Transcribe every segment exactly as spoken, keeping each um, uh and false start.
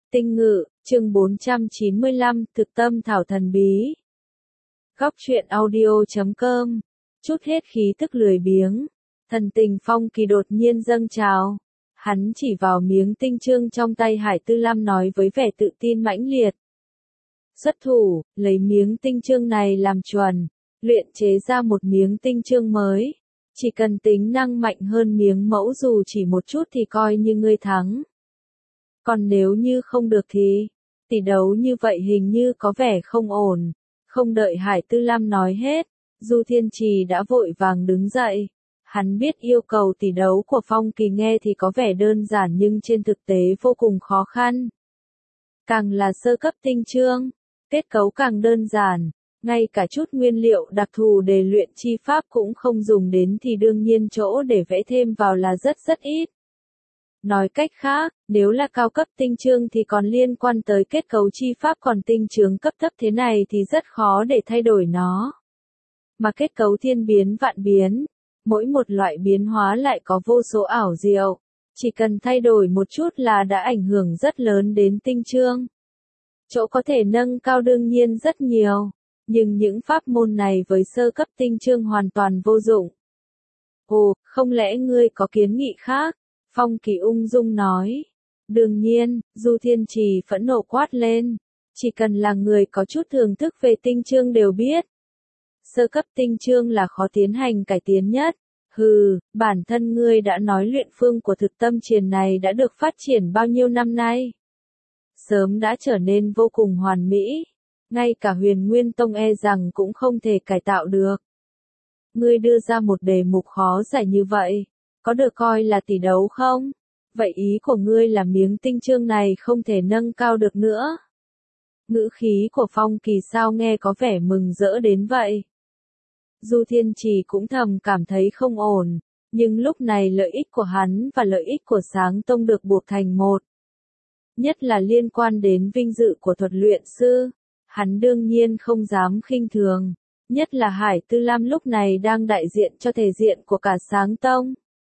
Tinh ngự, chương bốn trăm chín mươi lăm, thực tâm thảo thần bí. Góc truyện audio chấm com, chút hết khí tức lười biếng. Thần tình Phong Kỳ đột nhiên dâng trào. Hắn chỉ vào miếng tinh chương trong tay Hải Tư Lam nói với vẻ tự tin mãnh liệt. Xuất thủ, lấy miếng tinh chương này làm chuẩn, luyện chế ra một miếng tinh chương mới. Chỉ cần tính năng mạnh hơn miếng mẫu dù chỉ một chút thì coi như ngươi thắng. Còn nếu như không được thì, tỷ đấu như vậy hình như có vẻ không ổn. Không đợi Hải Tư Lam nói hết, Du Thiên Trì đã vội vàng đứng dậy. Hắn biết yêu cầu tỷ đấu của Phong Kỳ nghe thì có vẻ đơn giản nhưng trên thực tế vô cùng khó khăn. Càng là sơ cấp tinh chương, kết cấu càng đơn giản, ngay cả chút nguyên liệu đặc thù để luyện chi pháp cũng không dùng đến thì đương nhiên chỗ để vẽ thêm vào là rất rất ít. Nói cách khác, nếu là cao cấp tinh chương thì còn liên quan tới kết cấu chi pháp, còn tinh chương cấp thấp thế này thì rất khó để thay đổi nó. Mà kết cấu thiên biến vạn biến, mỗi một loại biến hóa lại có vô số ảo diệu, chỉ cần thay đổi một chút là đã ảnh hưởng rất lớn đến tinh chương. Chỗ có thể nâng cao đương nhiên rất nhiều, nhưng những pháp môn này với sơ cấp tinh chương hoàn toàn vô dụng. Ồ, không lẽ ngươi có kiến nghị khác? Phong Kỳ ung dung nói. Đương nhiên, Du Thiên Trì phẫn nộ quát lên. Chỉ cần là người có chút thưởng thức về tinh chương đều biết. Sơ cấp tinh chương là khó tiến hành cải tiến nhất. Hừ, bản thân ngươi đã nói luyện phương của thực tâm triền này đã được phát triển bao nhiêu năm nay. Sớm đã trở nên vô cùng hoàn mỹ. Ngay cả Huyền Nguyên Tông e rằng cũng không thể cải tạo được. Ngươi đưa ra một đề mục khó giải như vậy. Có được coi là tỷ đấu không? Vậy ý của ngươi là miếng tinh chương này không thể nâng cao được nữa. Ngữ khí của Phong Kỳ sao nghe có vẻ mừng rỡ đến vậy. Du Thiên Trì cũng thầm cảm thấy không ổn, nhưng lúc này lợi ích của hắn và lợi ích của Sáng Tông được buộc thành một. Nhất là liên quan đến vinh dự của thuật luyện sư, hắn đương nhiên không dám khinh thường, nhất là Hải Tư Lam lúc này đang đại diện cho thể diện của cả Sáng Tông.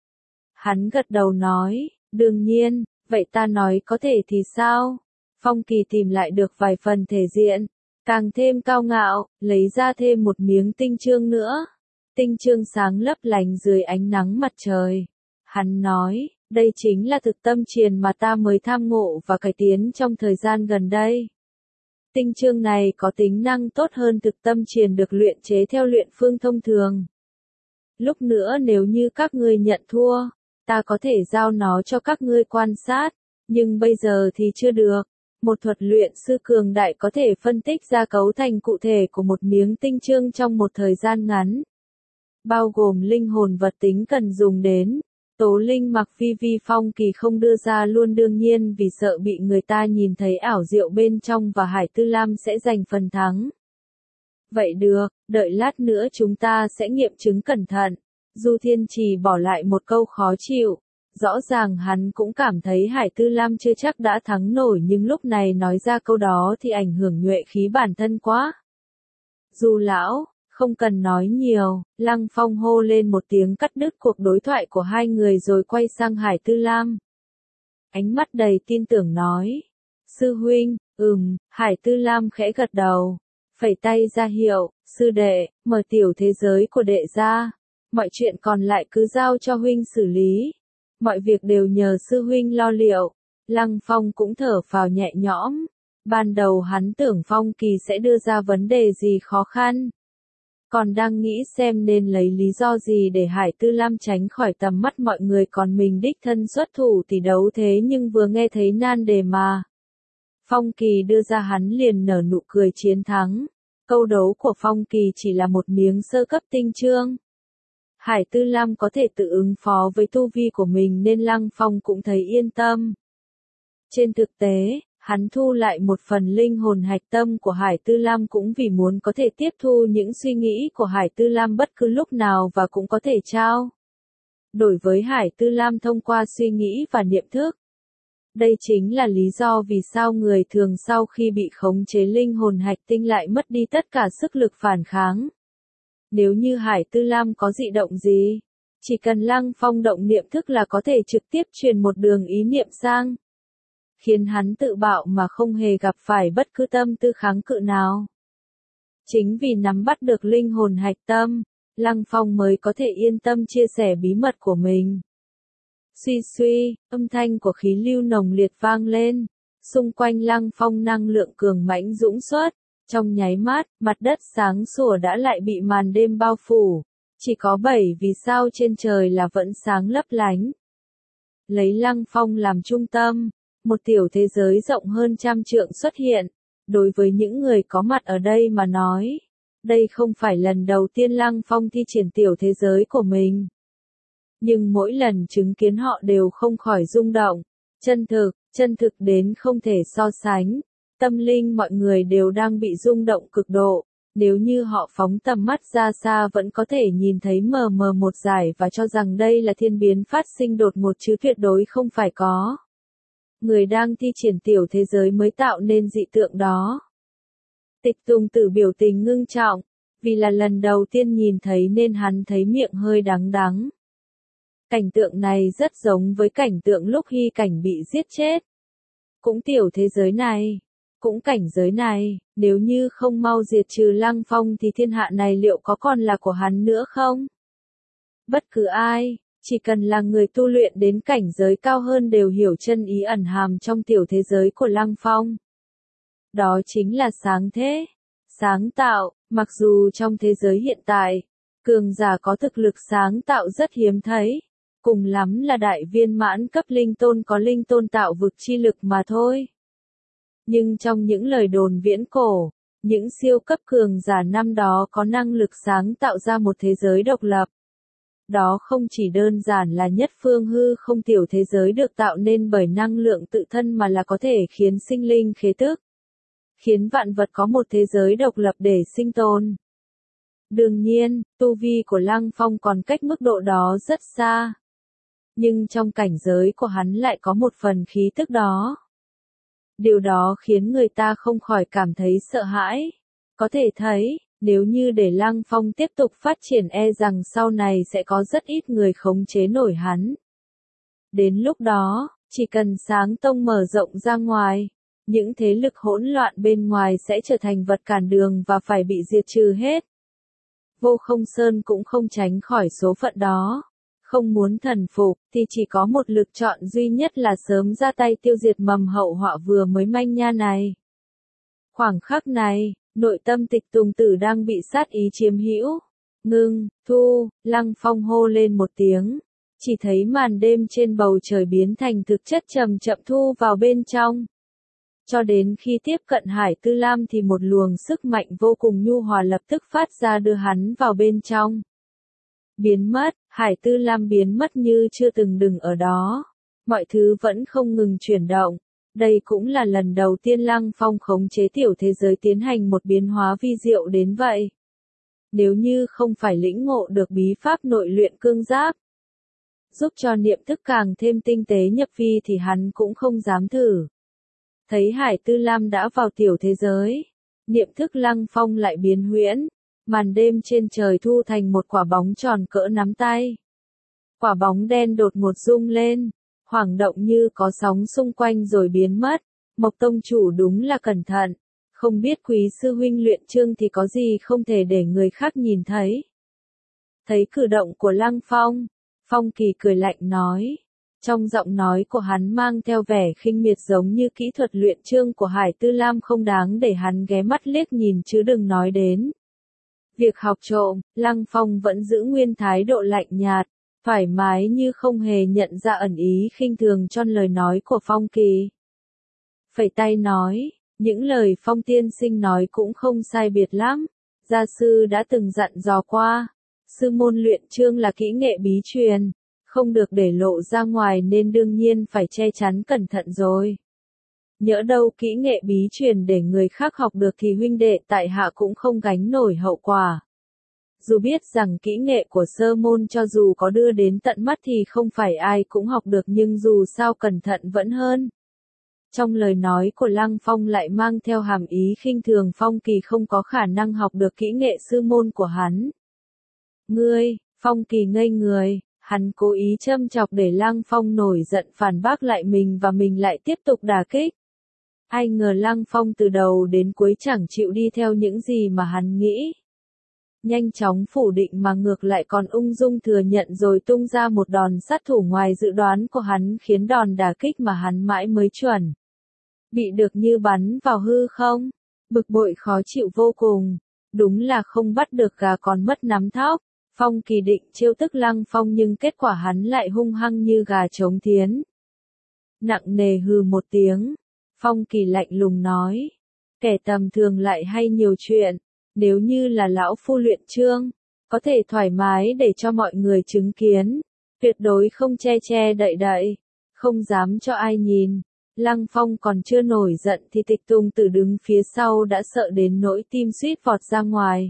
Hắn gật đầu nói, đương nhiên, vậy ta nói có thể thì sao? Phong Kỳ tìm lại được vài phần thể diện, càng thêm cao ngạo, lấy ra thêm một miếng tinh chương nữa. Tinh chương sáng lấp lánh dưới ánh nắng mặt trời. Hắn nói, đây chính là thực tâm triền mà ta mới tham ngộ và cải tiến trong thời gian gần đây. Tinh chương này có tính năng tốt hơn thực tâm triền được luyện chế theo luyện phương thông thường. Lúc nữa nếu như các ngươi nhận thua, ta có thể giao nó cho các ngươi quan sát, nhưng bây giờ thì chưa được. Một thuật luyện sư cường đại có thể phân tích ra cấu thành cụ thể của một miếng tinh chương trong một thời gian ngắn. Bao gồm linh hồn vật tính cần dùng đến. Tố linh mặc phi vi Phong Kỳ không đưa ra luôn đương nhiên vì sợ bị người ta nhìn thấy ảo diệu bên trong và Hải Tư Lam sẽ giành phần thắng. Vậy được, đợi lát nữa chúng ta sẽ nghiệm chứng cẩn thận. Du Thiên Trì bỏ lại một câu khó chịu. Rõ ràng hắn cũng cảm thấy Hải Tư Lam chưa chắc đã thắng nổi nhưng lúc này nói ra câu đó thì ảnh hưởng nhuệ khí bản thân quá. Du lão, không cần nói nhiều, Lăng Phong hô lên một tiếng cắt đứt cuộc đối thoại của hai người rồi quay sang Hải Tư Lam. Ánh mắt đầy tin tưởng nói. Sư huynh, ừm, Hải Tư Lam khẽ gật đầu. Phẩy tay ra hiệu, sư đệ, mở tiểu thế giới của đệ ra. Mọi chuyện còn lại cứ giao cho huynh xử lý. Mọi việc đều nhờ sư huynh lo liệu. Lăng Phong cũng thở phào nhẹ nhõm. Ban đầu hắn tưởng Phong Kỳ sẽ đưa ra vấn đề gì khó khăn. Còn đang nghĩ xem nên lấy lý do gì để Hải Tư Lam tránh khỏi tầm mắt mọi người còn mình đích thân xuất thủ tỷ đấu thế nhưng vừa nghe thấy nan đề mà. Phong Kỳ đưa ra hắn liền nở nụ cười chiến thắng. Câu đấu của Phong Kỳ chỉ là một miếng sơ cấp tinh chương. Hải Tư Lam có thể tự ứng phó với tu vi của mình nên Lăng Phong cũng thấy yên tâm. Trên thực tế, hắn thu lại một phần linh hồn hạch tâm của Hải Tư Lam cũng vì muốn có thể tiếp thu những suy nghĩ của Hải Tư Lam bất cứ lúc nào và cũng có thể trao đổi với Hải Tư Lam thông qua suy nghĩ và niệm thức. Đây chính là lý do vì sao người thường sau khi bị khống chế linh hồn hạch tinh lại mất đi tất cả sức lực phản kháng. Nếu như Hải Tư Lam có dị động gì, chỉ cần Lăng Phong động niệm thức là có thể trực tiếp truyền một đường ý niệm sang. khiến hắn tự bạo mà không hề gặp phải bất cứ tâm tư kháng cự nào. Chính vì nắm bắt được linh hồn hạch tâm, Lăng Phong mới có thể yên tâm chia sẻ bí mật của mình. Suy suy, âm thanh của khí lưu nồng liệt vang lên, xung quanh Lăng Phong năng lượng cường mãnh dũng xuất, trong nháy mắt, mặt đất sáng sủa đã lại bị màn đêm bao phủ, chỉ có bảy vì sao trên trời là vẫn sáng lấp lánh. Lấy Lăng Phong làm trung tâm, một tiểu thế giới rộng hơn trăm trượng xuất hiện, đối với những người có mặt ở đây mà nói, đây không phải lần đầu tiên Lăng Phong thi triển tiểu thế giới của mình. Nhưng mỗi lần chứng kiến họ đều không khỏi rung động, chân thực, chân thực đến không thể so sánh, tâm linh mọi người đều đang bị rung động cực độ, nếu như họ phóng tầm mắt ra xa vẫn có thể nhìn thấy mờ mờ một dải và cho rằng đây là thiên biến phát sinh đột ngột chứ tuyệt đối không phải có. Người đang thi triển tiểu thế giới mới tạo nên dị tượng đó. Tịch Tùng Tử biểu tình ngưng trọng, vì là lần đầu tiên nhìn thấy nên hắn thấy miệng hơi đắng đắng. Cảnh tượng này rất giống với cảnh tượng lúc Hy Cảnh bị giết chết. Cũng tiểu thế giới này, cũng cảnh giới này, nếu như không mau diệt trừ Lăng Phong thì thiên hạ này liệu có còn là của hắn nữa không? Bất cứ ai, chỉ cần là người tu luyện đến cảnh giới cao hơn đều hiểu chân ý ẩn hàm trong tiểu thế giới của Lăng Phong. Đó chính là sáng thế, sáng tạo, mặc dù trong thế giới hiện tại, cường giả có thực lực sáng tạo rất hiếm thấy, cùng lắm là đại viên mãn cấp linh tôn có linh tôn tạo vực chi lực mà thôi. Nhưng trong những lời đồn viễn cổ, những siêu cấp cường giả năm đó có năng lực sáng tạo ra một thế giới độc lập. Đó không chỉ đơn giản là nhất phương hư không tiểu thế giới được tạo nên bởi năng lượng tự thân mà là có thể khiến sinh linh khế tức, khiến vạn vật có một thế giới độc lập để sinh tồn. Đương nhiên, tu vi của Lăng Phong còn cách mức độ đó rất xa. Nhưng trong cảnh giới của hắn lại có một phần khí tức đó. Điều đó khiến người ta không khỏi cảm thấy sợ hãi. Có thể thấy, nếu như để Lăng Phong tiếp tục phát triển e rằng sau này sẽ có rất ít người khống chế nổi hắn. Đến lúc đó, chỉ cần sáng tông mở rộng ra ngoài, những thế lực hỗn loạn bên ngoài sẽ trở thành vật cản đường và phải bị diệt trừ hết. Vô Không Sơn cũng không tránh khỏi số phận đó. Không muốn thần phục thì chỉ có một lựa chọn duy nhất là sớm ra tay tiêu diệt mầm hậu họa vừa mới manh nha này. Khoảng khắc này, nội tâm Tịch Tùng Tử đang bị sát ý chiếm hữu. Ngưng, thu, Lăng Phong hô lên một tiếng. Chỉ thấy màn đêm trên bầu trời biến thành thực chất chậm chậm thu vào bên trong. Cho đến khi tiếp cận Hải Tư Lam thì một luồng sức mạnh vô cùng nhu hòa lập tức phát ra đưa hắn vào bên trong. Biến mất, Hải Tư Lam biến mất như chưa từng đừng ở đó. Mọi thứ vẫn không ngừng chuyển động. Đây cũng là lần đầu tiên Lăng Phong khống chế tiểu thế giới tiến hành một biến hóa vi diệu đến vậy. Nếu như không phải lĩnh ngộ được bí pháp nội luyện cương giáp, giúp cho niệm thức càng thêm tinh tế nhập vi thì hắn cũng không dám thử. Thấy Hải Tư Lam đã vào tiểu thế giới, niệm thức Lăng Phong lại biến huyễn. Màn đêm trên trời thu thành một quả bóng tròn cỡ nắm tay. Quả bóng đen đột ngột rung lên, hoảng động như có sóng xung quanh rồi biến mất. Mộc tông chủ đúng là cẩn thận, không biết quý sư huynh luyện chương thì có gì không thể để người khác nhìn thấy. Thấy cử động của Lăng Phong, Phong Kỳ cười lạnh nói. Trong giọng nói của hắn mang theo vẻ khinh miệt giống như kỹ thuật luyện chương của Hải Tư Lam không đáng để hắn ghé mắt liếc nhìn chứ đừng nói đến. Việc học trộm, Lăng Phong vẫn giữ nguyên thái độ lạnh nhạt, thoải mái như không hề nhận ra ẩn ý khinh thường trong lời nói của Phong Kỳ. Phẩy tay nói, những lời Phong tiên sinh nói cũng không sai biệt lắm, gia sư đã từng dặn dò qua, sư môn luyện chương là kỹ nghệ bí truyền, không được để lộ ra ngoài nên đương nhiên phải che chắn cẩn thận rồi. Nhỡ đâu kỹ nghệ bí truyền để người khác học được thì huynh đệ tại hạ cũng không gánh nổi hậu quả. Dù biết rằng kỹ nghệ của sơ môn cho dù có đưa đến tận mắt thì không phải ai cũng học được nhưng dù sao cẩn thận vẫn hơn. Trong lời nói của Lăng Phong lại mang theo hàm ý khinh thường Phong Kỳ không có khả năng học được kỹ nghệ sư môn của hắn. Ngươi, Phong Kỳ ngây người, Hắn cố ý châm chọc để Lăng Phong nổi giận phản bác lại mình và mình lại tiếp tục đả kích. Ai ngờ Lăng Phong từ đầu đến cuối chẳng chịu đi theo những gì mà hắn nghĩ. Nhanh chóng phủ định mà ngược lại còn ung dung thừa nhận rồi tung ra một đòn sát thủ ngoài dự đoán của hắn, khiến đòn đả kích mà hắn mãi mới chuẩn bị được như bắn vào hư không. Bực bội khó chịu vô cùng, đúng là không bắt được gà còn mất nắm thóc. Phong Kỳ định trêu tức Lăng Phong nhưng kết quả hắn lại hung hăng như gà trống thiến. Nặng nề hừ một tiếng, Phong Kỳ lạnh lùng nói, kẻ tầm thường lại hay nhiều chuyện, nếu như là lão phu luyện chương, có thể thoải mái để cho mọi người chứng kiến, tuyệt đối không che che đậy đậy, không dám cho ai nhìn. Lăng Phong còn chưa nổi giận thì Tịch Tùng Tử đứng phía sau đã sợ đến nỗi tim suýt vọt ra ngoài.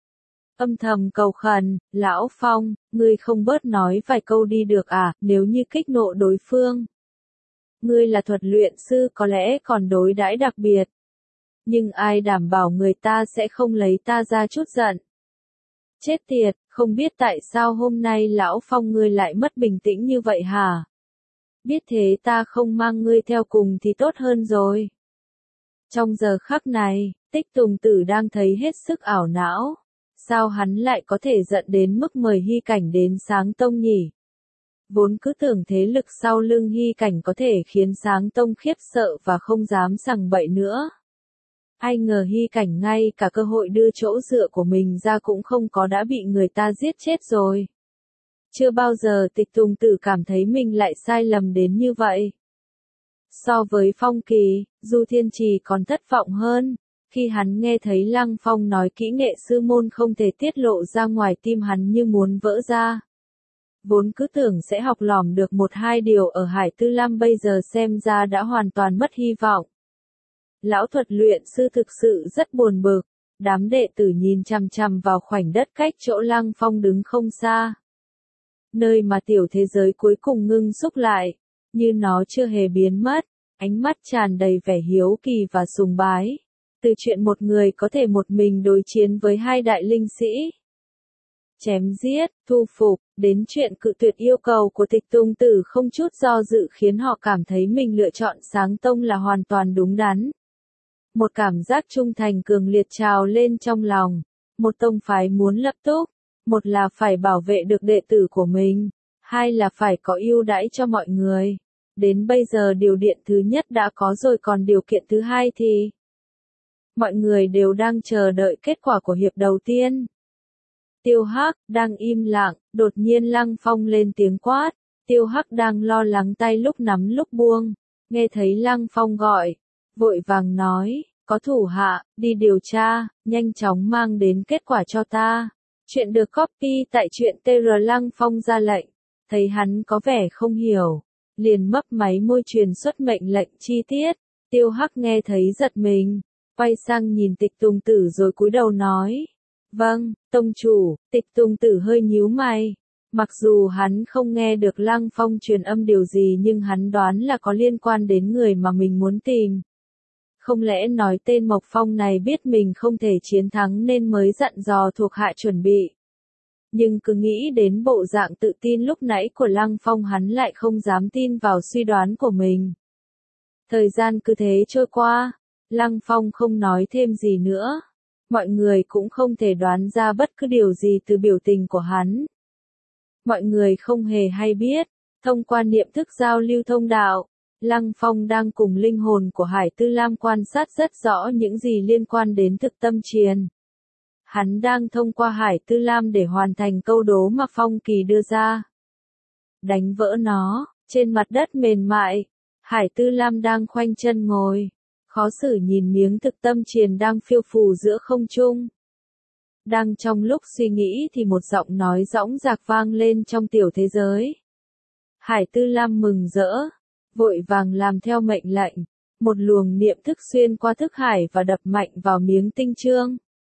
Âm thầm cầu khẩn, lão Phong, ngươi không bớt nói vài câu đi được à, nếu như kích nộ đối phương. Ngươi là thuật luyện sư có lẽ còn đối đãi đặc biệt. Nhưng ai đảm bảo người ta sẽ không lấy ta ra chút giận. Chết tiệt, không biết tại sao hôm nay lão Phong ngươi lại mất bình tĩnh như vậy hả? Biết thế ta không mang ngươi theo cùng thì tốt hơn rồi. Trong giờ khắc này, Tích Tùng Tử đang thấy hết sức ảo não. Sao hắn lại có thể giận đến mức mời Hy Cảnh đến Sáng Tông nhỉ? Vốn cứ tưởng thế lực sau lưng Hy Cảnh có thể khiến Sáng Tông khiếp sợ và không dám sằng bậy nữa. Ai ngờ Hy Cảnh ngay cả cơ hội đưa chỗ dựa của mình ra cũng không có đã bị người ta giết chết rồi. Chưa bao giờ Tịch Tùng Tử cảm thấy mình lại sai lầm đến như vậy. So với Phong Kỳ, Du Thiên Trì còn thất vọng hơn. Khi hắn nghe thấy Lăng Phong nói kỹ nghệ sư môn không thể tiết lộ ra ngoài, tim hắn như muốn vỡ ra. Vốn cứ tưởng sẽ học lỏm được một hai điều ở Hải Tư Lam, bây giờ xem ra đã hoàn toàn mất hy vọng. Lão thuật luyện sư thực sự rất buồn bực, đám đệ tử nhìn chằm chằm vào khoảnh đất cách chỗ Lăng Phong đứng không xa. Nơi mà tiểu thế giới cuối cùng ngưng xúc lại, như nó chưa hề biến mất, ánh mắt tràn đầy vẻ hiếu kỳ và sùng bái. Từ chuyện một người có thể một mình đối chiến với hai đại linh sĩ, chém giết, thu phục, đến chuyện cự tuyệt yêu cầu của Tịch Tùng Tử không chút do dự khiến họ cảm thấy mình lựa chọn Sáng Tông là hoàn toàn đúng đắn. Một cảm giác trung thành cường liệt trào lên trong lòng. Một tông phái muốn lập túc, một là phải bảo vệ được đệ tử của mình, hai là phải có ưu đãi cho mọi người. Đến bây giờ điều điện thứ nhất đã có rồi, còn điều kiện thứ hai thì... Mọi người đều đang chờ đợi kết quả của hiệp đầu tiên. Tiêu Hắc đang im lặng, đột nhiên Lăng Phong lên tiếng quát. Tiêu Hắc đang lo lắng tay lúc nắm lúc buông, nghe thấy Lăng Phong gọi, vội vàng nói, có thủ hạ, đi điều tra, nhanh chóng mang đến kết quả cho ta. Chuyện được copy tại truyện tê rờ. Lăng Phong ra lệnh, thấy hắn có vẻ không hiểu, liền mấp máy môi truyền xuất mệnh lệnh chi tiết. Tiêu Hắc nghe thấy giật mình, quay sang nhìn Tịch Tùng Tử rồi cúi đầu nói, vâng, tông chủ. Tịch Tùng Tử hơi nhíu mày. Mặc dù hắn không nghe được Lăng Phong truyền âm điều gì nhưng hắn đoán là có liên quan đến người mà mình muốn tìm. Không lẽ nói tên Mộc Phong này biết mình không thể chiến thắng nên mới dặn dò thuộc hạ chuẩn bị. Nhưng cứ nghĩ đến bộ dạng tự tin lúc nãy của Lăng Phong hắn lại không dám tin vào suy đoán của mình. Thời gian cứ thế trôi qua, Lăng Phong không nói thêm gì nữa. Mọi người cũng không thể đoán ra bất cứ điều gì từ biểu tình của hắn. Mọi người không hề hay biết, thông qua niệm thức giao lưu thông đạo, Lăng Phong đang cùng linh hồn của Hải Tư Lam quan sát rất rõ những gì liên quan đến thực tâm chiến. Hắn đang thông qua Hải Tư Lam để hoàn thành câu đố mà Phong Kỳ đưa ra. Đánh vỡ nó, trên mặt đất mềm mại, Hải Tư Lam đang khoanh chân ngồi, khó xử nhìn miếng thực tâm chiến đang phiêu phù giữa không trung. Đang trong lúc suy nghĩ thì một giọng nói dõng dạc vang lên trong tiểu thế giới. Hải Tư Lam mừng rỡ, vội vàng làm theo mệnh lệnh, một luồng niệm thức xuyên qua thức hải và đập mạnh vào miếng tinh chương.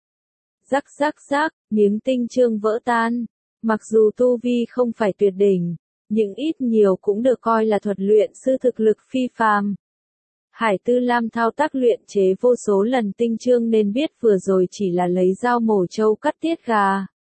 Rắc rắc rắc, miếng tinh chương vỡ tan. Mặc dù tu vi không phải tuyệt đỉnh, nhưng ít nhiều cũng được coi là thuật luyện sư thực lực phi phàm. Hải Tư Lam thao tác luyện chế vô số lần tinh chương nên biết vừa rồi chỉ là lấy dao mổ trâu cắt tiết gà.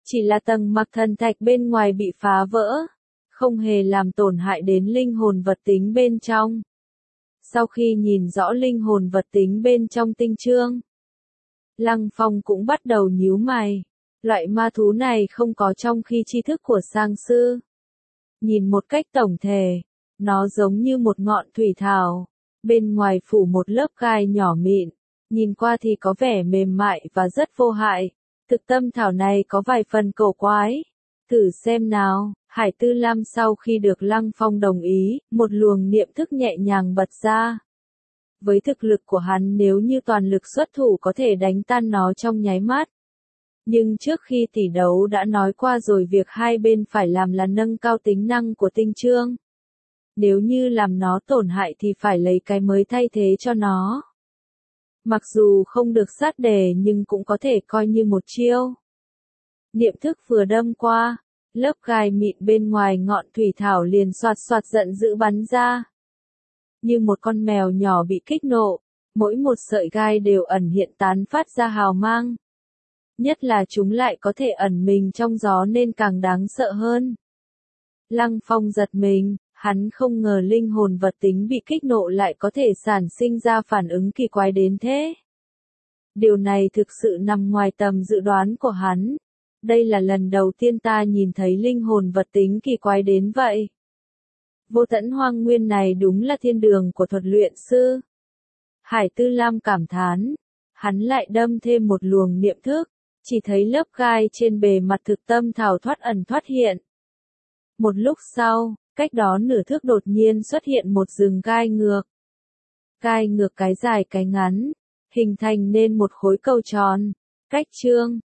Chỉ là tầng mặc thần thạch bên ngoài bị phá vỡ, không hề làm tổn hại đến linh hồn vật tính bên trong. Sau khi nhìn rõ linh hồn vật tính bên trong tinh chương, Lăng Phong cũng bắt đầu nhíu mày. Loại ma thú này không có trong khi tri thức của sang sư. Nhìn một cách tổng thể, nó giống như một ngọn thủy thảo, bên ngoài phủ một lớp gai nhỏ mịn, nhìn qua thì có vẻ mềm mại và rất vô hại. Thực tâm thảo này có vài phần cổ quái. Thử xem nào, Hải Tư Lam sau khi được Lăng Phong đồng ý, một luồng niệm thức nhẹ nhàng bật ra. Với thực lực của hắn nếu như toàn lực xuất thủ có thể đánh tan nó trong nháy mắt. Nhưng trước khi tỷ đấu đã nói qua rồi việc hai bên phải làm là nâng cao tính năng của tinh chương. Nếu như làm nó tổn hại thì phải lấy cái mới thay thế cho nó. Mặc dù không được sát đề nhưng cũng có thể coi như một chiêu. Niệm thức vừa đâm qua, lớp gai mịn bên ngoài ngọn thủy thảo liền xoạt xoạt giận dữ bắn ra. Như một con mèo nhỏ bị kích nộ, mỗi một sợi gai đều ẩn hiện tán phát ra hào mang. Nhất là chúng lại có thể ẩn mình trong gió nên càng đáng sợ hơn. Lăng Phong giật mình, hắn không ngờ linh hồn vật tính bị kích nộ lại có thể sản sinh ra phản ứng kỳ quái đến thế. Điều này thực sự nằm ngoài tầm dự đoán của hắn. Đây là lần đầu tiên ta nhìn thấy linh hồn vật tính kỳ quái đến vậy. Vô tận hoang nguyên này đúng là thiên đường của thuật luyện sư. Hải Tư Lam cảm thán, hắn lại đâm thêm một luồng niệm thức, chỉ thấy lớp gai trên bề mặt thực tâm thảo thoát ẩn thoát hiện. Một lúc sau, cách đó nửa thước đột nhiên xuất hiện một rừng gai ngược. Gai ngược cái dài cái ngắn, hình thành nên một khối cầu tròn, cách chương.